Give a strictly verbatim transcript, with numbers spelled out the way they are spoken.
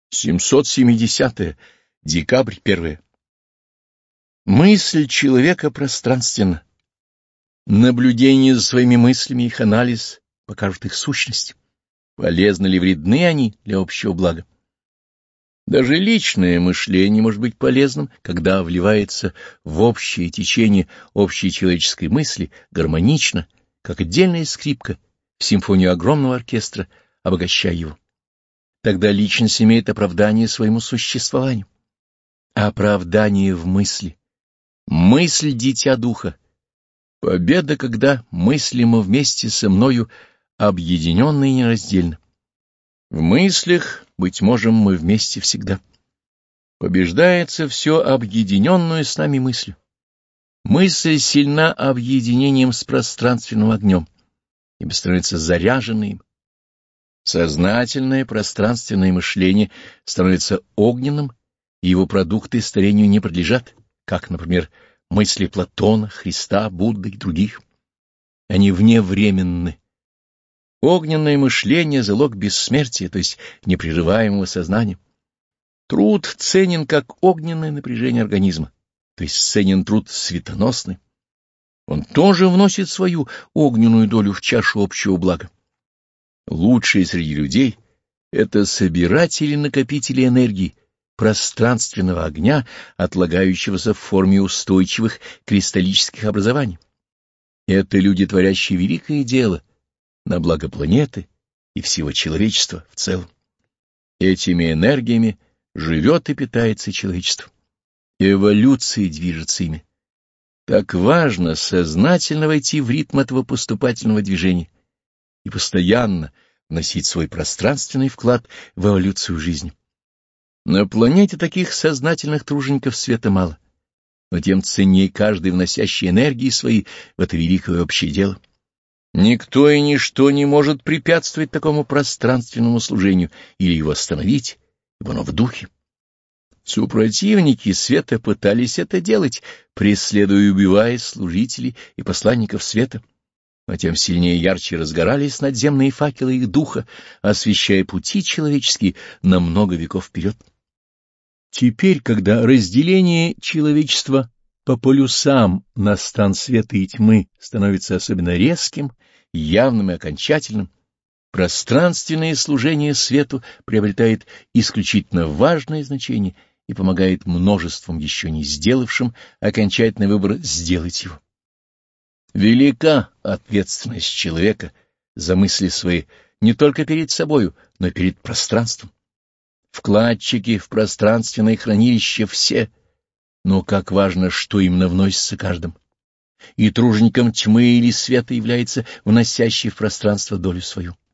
семьсот семидесятое. Декабрь первое. Мысль человека пространственна. Наблюдение за своими мыслями, их анализ покажут их сущность. Полезны ли, вредны они для общего блага? Даже личное мышление может быть полезным, когда вливается в общее течение общей человеческой мысли гармонично, как отдельная скрипка в симфонию огромного оркестра, обогащая его. Тогда личность имеет оправдание своему существованию. Оправдание в мысли. Мысль — дитя духа. Победа, когда мыслимо вместе со мною, объединенно и нераздельно. В мыслях, быть можем, мы вместе всегда. Побеждается все объединенную с нами мыслью. Мысль сильна объединением с пространственным огнем, ибо становится заряженной им. Сознательное пространственное мышление становится огненным, и его продукты старению не подлежат, как, например, мысли Платона, Христа, Будды и других. Они вневременны. Огненное мышление — залог бессмертия, то есть непрерываемого сознания. Труд ценен как огненное напряжение организма, то есть ценен труд светоносный. Он тоже вносит свою огненную долю в чашу общего блага. Лучшие среди людей — это собиратели-накопители энергии, пространственного огня, отлагающегося в форме устойчивых кристаллических образований. Это люди, творящие великое дело на благо планеты и всего человечества в целом. Этими энергиями живет и питается человечество. Эволюция движется ими. Так важно сознательно войти в ритм этого поступательного движения и постоянно вносить свой пространственный вклад в эволюцию жизни. На планете таких сознательных тружеников света мало, но тем ценнее каждый, вносящий энергии свои в это великое общее дело. Никто и ничто не может препятствовать такому пространственному служению или его остановить, ибо оно в духе. Супротивники света пытались это делать, преследуя и убивая служителей и посланников света, но тем сильнее и ярче разгорались надземные факелы их духа, освещая пути человеческие на много веков вперед. Теперь, когда разделение человечества по полюсам на стан света и тьмы становится особенно резким, явным и окончательным, пространственное служение свету приобретает исключительно важное значение и помогает множествам, еще не сделавшим окончательный выбор, сделать его. Велика ответственность человека за мысли свои не только перед собою, но и перед пространством. Вкладчики в пространственное хранилище все, но как важно, что именно вносится каждым. И тружеником тьмы или света является вносящий в пространство долю свою.